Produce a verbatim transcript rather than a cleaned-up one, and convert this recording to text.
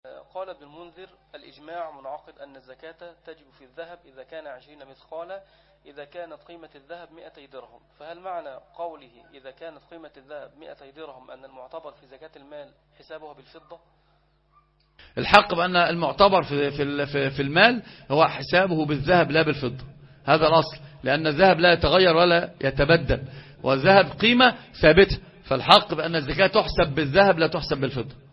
قال ابن المنذر: الإجماع منعقد أن الزكاة تجب في الذهب إذا كان عشرين مثقالا إذا كانت قيمة الذهب مئتي درهم. فهل معنى قوله إذا كانت قيمة الذهب مئتي درهم أن المعتبر في زكاة المال حسابها بالفضة؟ الحق بأن المعتبر في في في المال هو حسابه بالذهب لا بالفضة، هذا الأصل، لأن الذهب لا يتغير ولا يتبدل، والذهب قيمة ثابتة، فالحق بأن الزكاة تحسب بالذهب لا تحسب بالفضة.